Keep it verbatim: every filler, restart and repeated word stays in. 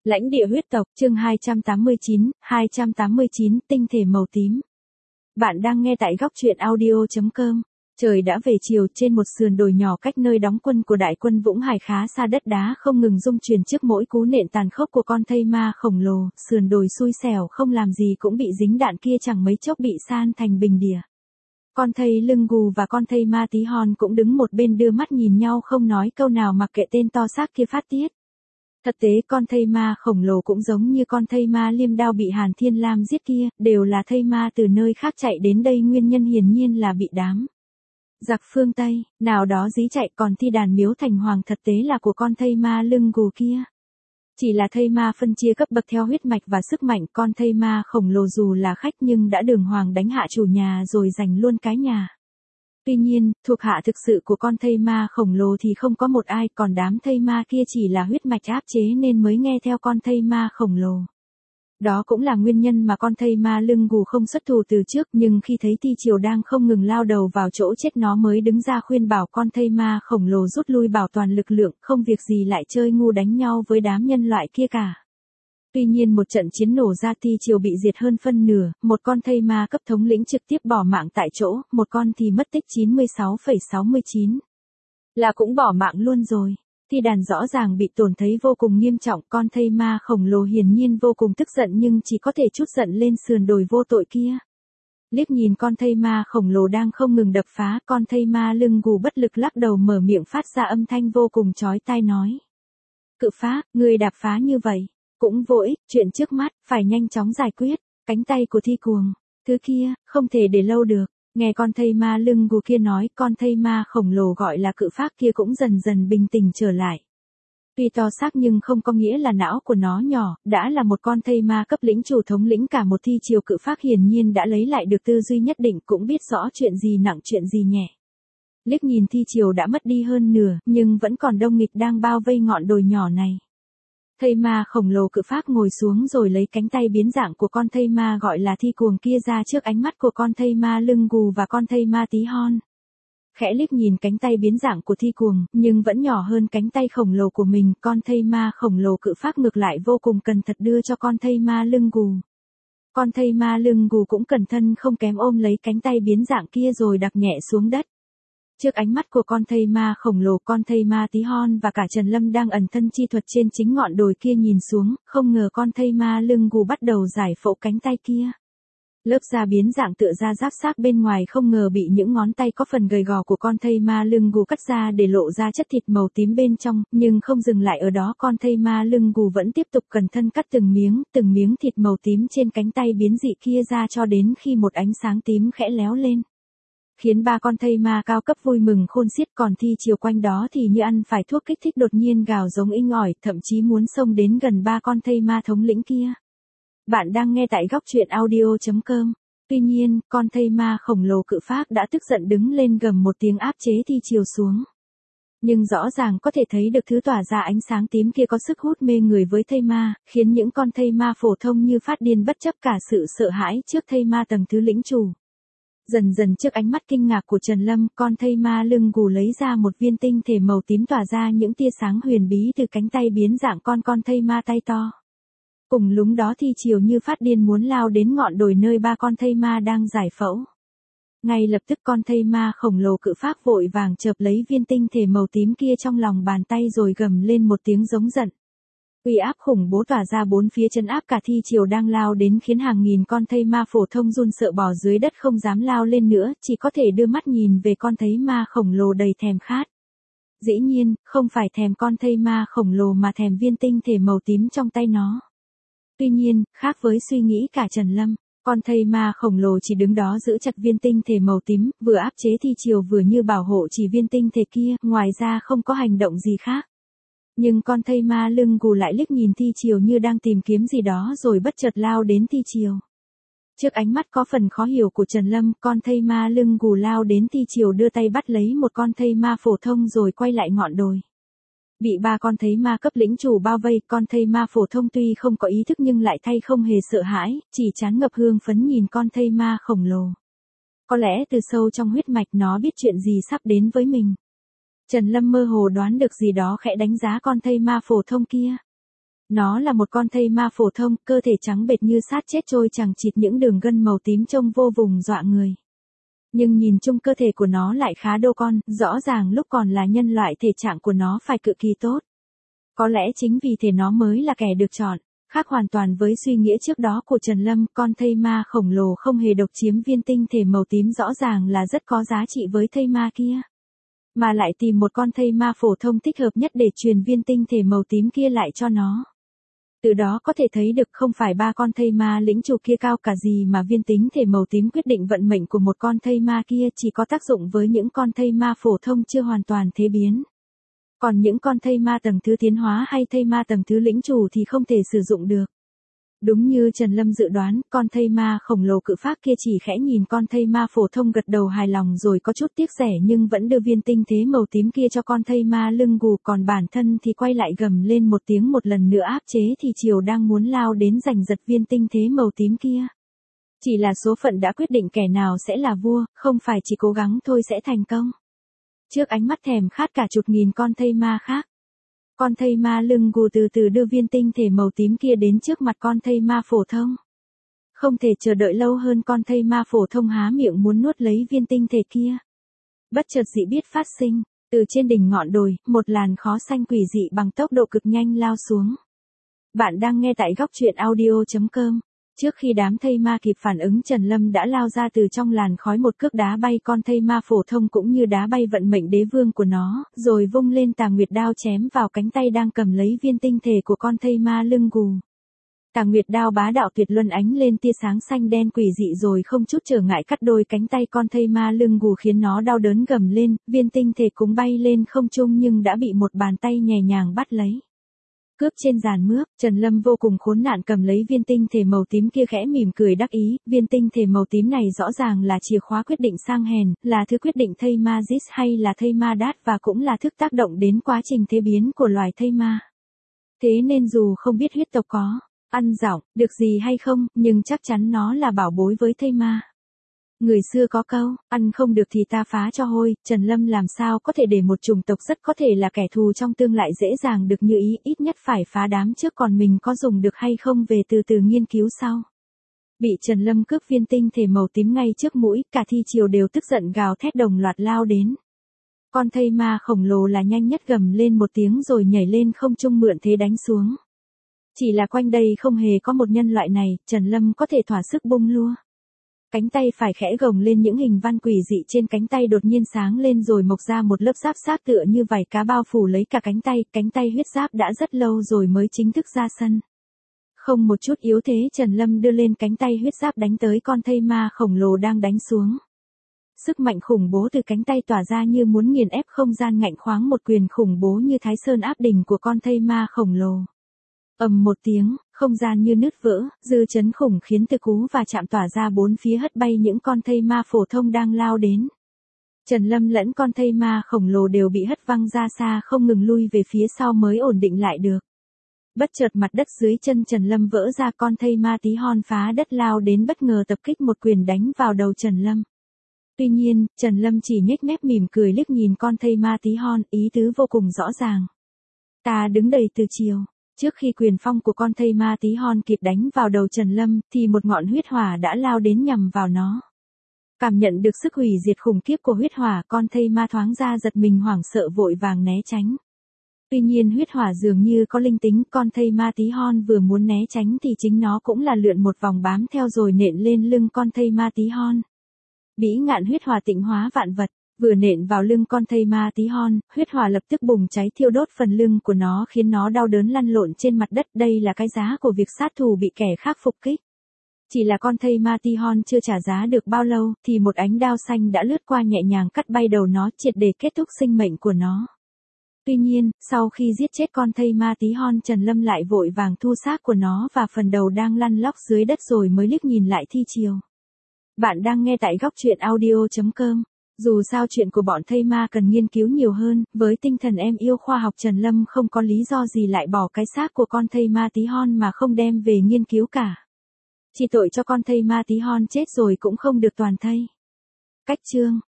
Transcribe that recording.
Lãnh địa huyết tộc, chương hai trăm tám mươi chín, hai trăm tám mươi chín, tinh thể màu tím. Bạn đang nghe tại góc truyện audio chấm com. Trời đã về chiều, trên một sườn đồi nhỏ cách nơi đóng quân của đại quân Vũng Hải khá xa, đất đá không ngừng rung chuyển trước mỗi cú nện tàn khốc của con thây ma khổng lồ. Sườn đồi xui xẻo không làm gì cũng bị dính đạn kia, chẳng mấy chốc bị san thành bình địa. Con thây lưng gù và con thây ma tí hon cũng đứng một bên đưa mắt nhìn nhau, không nói câu nào, mặc kệ tên to xác kia phát tiết. Thật tế con thây ma khổng lồ cũng giống như con thây ma liêm đao bị Hàn Thiên Lam giết kia, đều là thây ma từ nơi khác chạy đến đây, nguyên nhân hiển nhiên là bị đám giặc phương Tây nào đó dí chạy, còn thi đàn miếu thành hoàng thật tế là của con thây ma lưng gù kia. Chỉ là thây ma phân chia cấp bậc theo huyết mạch và sức mạnh, con thây ma khổng lồ dù là khách nhưng đã đường hoàng đánh hạ chủ nhà rồi giành luôn cái nhà. Tuy nhiên, thuộc hạ thực sự của con thây ma khổng lồ thì không có một ai, còn đám thây ma kia chỉ là huyết mạch áp chế nên mới nghe theo con thây ma khổng lồ. Đó cũng là nguyên nhân mà con thây ma lưng gù không xuất thủ từ trước, nhưng khi thấy Thi Triều đang không ngừng lao đầu vào chỗ chết, nó mới đứng ra khuyên bảo con thây ma khổng lồ rút lui, bảo toàn lực lượng, không việc gì lại chơi ngu đánh nhau với đám nhân loại kia cả. Tuy nhiên một trận chiến nổ ra, Thi Triều bị diệt hơn phân nửa, một con thây ma cấp thống lĩnh trực tiếp bỏ mạng tại chỗ, một con thì mất tích chín mươi sáu phẩy sáu mươi chín. Là cũng bỏ mạng luôn rồi. Thi đàn rõ ràng bị tổn thấy vô cùng nghiêm trọng, con thây ma khổng lồ hiển nhiên vô cùng tức giận nhưng chỉ có thể trút giận lên sườn đồi vô tội kia. Liếc nhìn con thây ma khổng lồ đang không ngừng đập phá, con thây ma lưng gù bất lực lắc đầu, mở miệng phát ra âm thanh vô cùng chói tai nói: Cự phá, ngươi đạp phá như vậy cũng vô ích, chuyện trước mắt phải nhanh chóng giải quyết. Cánh tay của Thi Cuồng, thứ kia không thể để lâu được. Nghe con thây ma lưng gù kia nói, con thây ma khổng lồ gọi là cự phác kia cũng dần dần bình tĩnh trở lại. Tuy to xác nhưng không có nghĩa là não của nó nhỏ, đã là một con thây ma cấp lĩnh chủ thống lĩnh cả một Thi Triều, cự phác hiển nhiên đã lấy lại được tư duy nhất định, cũng biết rõ chuyện gì nặng chuyện gì nhẹ. Liếc nhìn Thi Triều đã mất đi hơn nửa, nhưng vẫn còn đông nghịch đang bao vây ngọn đồi nhỏ này. Thây ma khổng lồ cự phác ngồi xuống rồi lấy cánh tay biến dạng của con thây ma gọi là Thi Cuồng kia ra trước ánh mắt của con thây ma lưng gù và con thây ma tí hon. Khẽ liếc nhìn cánh tay biến dạng của Thi Cuồng, nhưng vẫn nhỏ hơn cánh tay khổng lồ của mình, con thây ma khổng lồ cự phác ngược lại vô cùng cẩn thận đưa cho con thây ma lưng gù. Con thây ma lưng gù cũng cẩn thận không kém ôm lấy cánh tay biến dạng kia rồi đặt nhẹ xuống đất. Trước ánh mắt của con thây ma khổng lồ, con thây ma tí hon và cả Trần Lâm đang ẩn thân chi thuật trên chính ngọn đồi kia nhìn xuống, không ngờ con thây ma lưng gù bắt đầu giải phẫu cánh tay kia. Lớp da biến dạng tựa da giáp xác bên ngoài không ngờ bị những ngón tay có phần gầy gò của con thây ma lưng gù cắt ra để lộ ra chất thịt màu tím bên trong, nhưng không dừng lại ở đó, con thây ma lưng gù vẫn tiếp tục cẩn thận cắt từng miếng, từng miếng thịt màu tím trên cánh tay biến dị kia ra cho đến khi một ánh sáng tím khẽ léo lên. Khiến ba con thây ma cao cấp vui mừng khôn xiết, còn Thi Triều quanh đó thì như ăn phải thuốc kích thích, đột nhiên gào giống inh ỏi, thậm chí muốn xông đến gần ba con thây ma thống lĩnh kia. Bạn đang nghe tại góc truyện audio chấm com. Tuy nhiên, con thây ma khổng lồ cự phác đã tức giận đứng lên gầm một tiếng áp chế Thi Triều xuống. Nhưng rõ ràng có thể thấy được thứ tỏa ra ánh sáng tím kia có sức hút mê người với thây ma, khiến những con thây ma phổ thông như phát điên bất chấp cả sự sợ hãi trước thây ma tầng thứ lĩnh chủ. Dần dần trước ánh mắt kinh ngạc của Trần Lâm, con thây ma lưng gù lấy ra một viên tinh thể màu tím tỏa ra những tia sáng huyền bí từ cánh tay biến dạng con con thây ma tay to. Cùng lúc đó Thi Triều như phát điên muốn lao đến ngọn đồi nơi ba con thây ma đang giải phẫu. Ngay lập tức con thây ma khổng lồ cự phác vội vàng chộp lấy viên tinh thể màu tím kia trong lòng bàn tay rồi gầm lên một tiếng giống giận. Uy áp khủng bố tỏa ra bốn phía trấn áp cả Thi Triều đang lao đến, khiến hàng nghìn con thây ma phổ thông run sợ bò dưới đất không dám lao lên nữa, chỉ có thể đưa mắt nhìn về con thây ma khổng lồ đầy thèm khát. Dĩ nhiên, không phải thèm con thây ma khổng lồ mà thèm viên tinh thể màu tím trong tay nó. Tuy nhiên, khác với suy nghĩ cả Trần Lâm, con thây ma khổng lồ chỉ đứng đó giữ chặt viên tinh thể màu tím, vừa áp chế Thi Triều vừa như bảo hộ chỉ viên tinh thể kia, ngoài ra không có hành động gì khác. Nhưng con thây ma lưng gù lại liếc nhìn Thi Triều như đang tìm kiếm gì đó rồi bất chợt lao đến Thi Triều. Trước ánh mắt có phần khó hiểu của Trần Lâm, con thây ma lưng gù lao đến Thi Triều đưa tay bắt lấy một con thây ma phổ thông rồi quay lại ngọn đồi. Bị ba con thây ma cấp lĩnh chủ bao vây, con thây ma phổ thông tuy không có ý thức nhưng lại thay không hề sợ hãi, chỉ trán ngập hương phấn nhìn con thây ma khổng lồ. Có lẽ từ sâu trong huyết mạch nó biết chuyện gì sắp đến với mình. Trần Lâm mơ hồ đoán được gì đó, khẽ đánh giá con thây ma phổ thông kia. Nó là một con thây ma phổ thông, cơ thể trắng bệch như sát chết trôi chằng chịt những đường gân màu tím trông vô vùng dọa người. Nhưng nhìn chung cơ thể của nó lại khá đô con, rõ ràng lúc còn là nhân loại thể trạng của nó phải cực kỳ tốt. Có lẽ chính vì thế nó mới là kẻ được chọn. Khác hoàn toàn với suy nghĩ trước đó của Trần Lâm, con thây ma khổng lồ không hề độc chiếm viên tinh thể màu tím rõ ràng là rất có giá trị với thây ma kia. Mà lại tìm một con thây ma phổ thông thích hợp nhất để truyền viên tinh thể màu tím kia lại cho nó. Từ đó có thể thấy được không phải ba con thây ma lĩnh chủ kia cao cả gì mà viên tinh thể màu tím quyết định vận mệnh của một con thây ma kia chỉ có tác dụng với những con thây ma phổ thông chưa hoàn toàn thế biến. Còn những con thây ma tầng thứ tiến hóa hay thây ma tầng thứ lĩnh chủ thì không thể sử dụng được. Đúng như Trần Lâm dự đoán, con thây ma khổng lồ cự phác kia chỉ khẽ nhìn con thây ma phổ thông gật đầu hài lòng rồi có chút tiếc rẻ nhưng vẫn đưa viên tinh thế màu tím kia cho con thây ma lưng gù, còn bản thân thì quay lại gầm lên một tiếng một lần nữa áp chế thì chiều đang muốn lao đến giành giật viên tinh thế màu tím kia. Chỉ là số phận đã quyết định kẻ nào sẽ là vua, không phải chỉ cố gắng thôi sẽ thành công. Trước ánh mắt thèm khát cả chục nghìn con thây ma khác, con thây ma lưng gù từ từ đưa viên tinh thể màu tím kia đến trước mặt con thây ma phổ thông. Không thể chờ đợi lâu hơn, con thây ma phổ thông há miệng muốn nuốt lấy viên tinh thể kia. Bất chợt dị biết phát sinh, từ trên đỉnh ngọn đồi, một làn khói xanh quỷ dị bằng tốc độ cực nhanh lao xuống. Bạn đang nghe tại góc truyện audio chấm com. Trước khi đám thây ma kịp phản ứng, Trần Lâm đã lao ra từ trong làn khói, một cước đá bay con thây ma phổ thông cũng như đá bay vận mệnh đế vương của nó, rồi vung lên Tà Nguyệt đao chém vào cánh tay đang cầm lấy viên tinh thể của con thây ma lưng gù. Tà Nguyệt đao bá đạo tuyệt luân ánh lên tia sáng xanh đen quỷ dị rồi không chút trở ngại cắt đôi cánh tay con thây ma lưng gù khiến nó đau đớn gầm lên, viên tinh thể cũng bay lên không trung nhưng đã bị một bàn tay nhẹ nhàng bắt lấy. Cướp trên giàn mướp, Trần Lâm vô cùng khốn nạn cầm lấy viên tinh thể màu tím kia khẽ mỉm cười đắc ý, viên tinh thể màu tím này rõ ràng là chìa khóa quyết định sang hèn, là thứ quyết định thây ma giết hay là thây ma đát và cũng là thức tác động đến quá trình thế biến của loài thây ma. Thế nên dù không biết huyết tộc có ăn dỏng được gì hay không, nhưng chắc chắn nó là bảo bối với thây ma. Người xưa có câu, ăn không được thì ta phá cho hôi, Trần Lâm làm sao có thể để một chủng tộc rất có thể là kẻ thù trong tương lại dễ dàng được như ý, ít nhất phải phá đám trước còn mình có dùng được hay không về từ từ nghiên cứu sau. Bị Trần Lâm cướp viên tinh thể màu tím ngay trước mũi, cả thi triều đều tức giận gào thét đồng loạt lao đến. Con thây ma khổng lồ là nhanh nhất gầm lên một tiếng rồi nhảy lên không trung mượn thế đánh xuống. Chỉ là quanh đây không hề có một nhân loại này, Trần Lâm có thể thỏa sức bung lua. Cánh tay phải khẽ gồng lên, những hình văn quỷ dị trên cánh tay đột nhiên sáng lên rồi mọc ra một lớp giáp sát tựa như vảy cá bao phủ lấy cả cánh tay, cánh tay huyết giáp đã rất lâu rồi mới chính thức ra sân. Không một chút yếu thế, Trần Lâm đưa lên cánh tay huyết giáp đánh tới con thây ma khổng lồ đang đánh xuống. Sức mạnh khủng bố từ cánh tay tỏa ra như muốn nghiền ép không gian, ngạnh khoáng một quyền khủng bố như Thái Sơn áp đỉnh của con thây ma khổng lồ. Ầm một tiếng, không gian như nứt vỡ, dư chấn khủng khiến từ cú và chạm tỏa ra bốn phía hất bay những con thây ma phổ thông đang lao đến. Trần Lâm lẫn con thây ma khổng lồ đều bị hất văng ra xa, không ngừng lui về phía sau mới ổn định lại được. Bất chợt mặt đất dưới chân Trần Lâm vỡ ra, con thây ma tí hon phá đất lao đến bất ngờ tập kích một quyền đánh vào đầu Trần Lâm. Tuy nhiên, Trần Lâm chỉ nhếch mép mỉm cười liếc nhìn con thây ma tí hon, ý tứ vô cùng rõ ràng. Ta đứng đầy từ chiều. Trước khi quyền phong của con thây ma tí hon kịp đánh vào đầu Trần Lâm, thì một ngọn huyết hỏa đã lao đến nhằm vào nó. Cảm nhận được sức hủy diệt khủng khiếp của huyết hỏa, con thây ma thoáng ra giật mình hoảng sợ vội vàng né tránh. Tuy nhiên huyết hỏa dường như có linh tính, con thây ma tí hon vừa muốn né tránh thì chính nó cũng là lượn một vòng bám theo rồi nện lên lưng con thây ma tí hon. Bỉ ngạn huyết hỏa tịnh hóa vạn vật. Vừa nện vào lưng con thây ma tí hon, huyết hỏa lập tức bùng cháy thiêu đốt phần lưng của nó khiến nó đau đớn lăn lộn trên mặt đất. Đây là cái giá của việc sát thủ bị kẻ khác phục kích. Chỉ là con thây ma tí hon chưa trả giá được bao lâu, thì một ánh đao xanh đã lướt qua nhẹ nhàng cắt bay đầu nó, triệt để kết thúc sinh mệnh của nó. Tuy nhiên, sau khi giết chết con thây ma tí hon, Trần Lâm lại vội vàng thu xác của nó và phần đầu đang lăn lóc dưới đất rồi mới liếc nhìn lại thi triều. Bạn đang nghe tại góc truyện audio chấm com. Dù sao chuyện của bọn thây ma cần nghiên cứu nhiều hơn, với tinh thần em yêu khoa học, Trần Lâm không có lý do gì lại bỏ cái xác của con thây ma tí hon mà không đem về nghiên cứu cả. Chỉ tội cho con thây ma tí hon chết rồi cũng không được toàn thây. Cách chương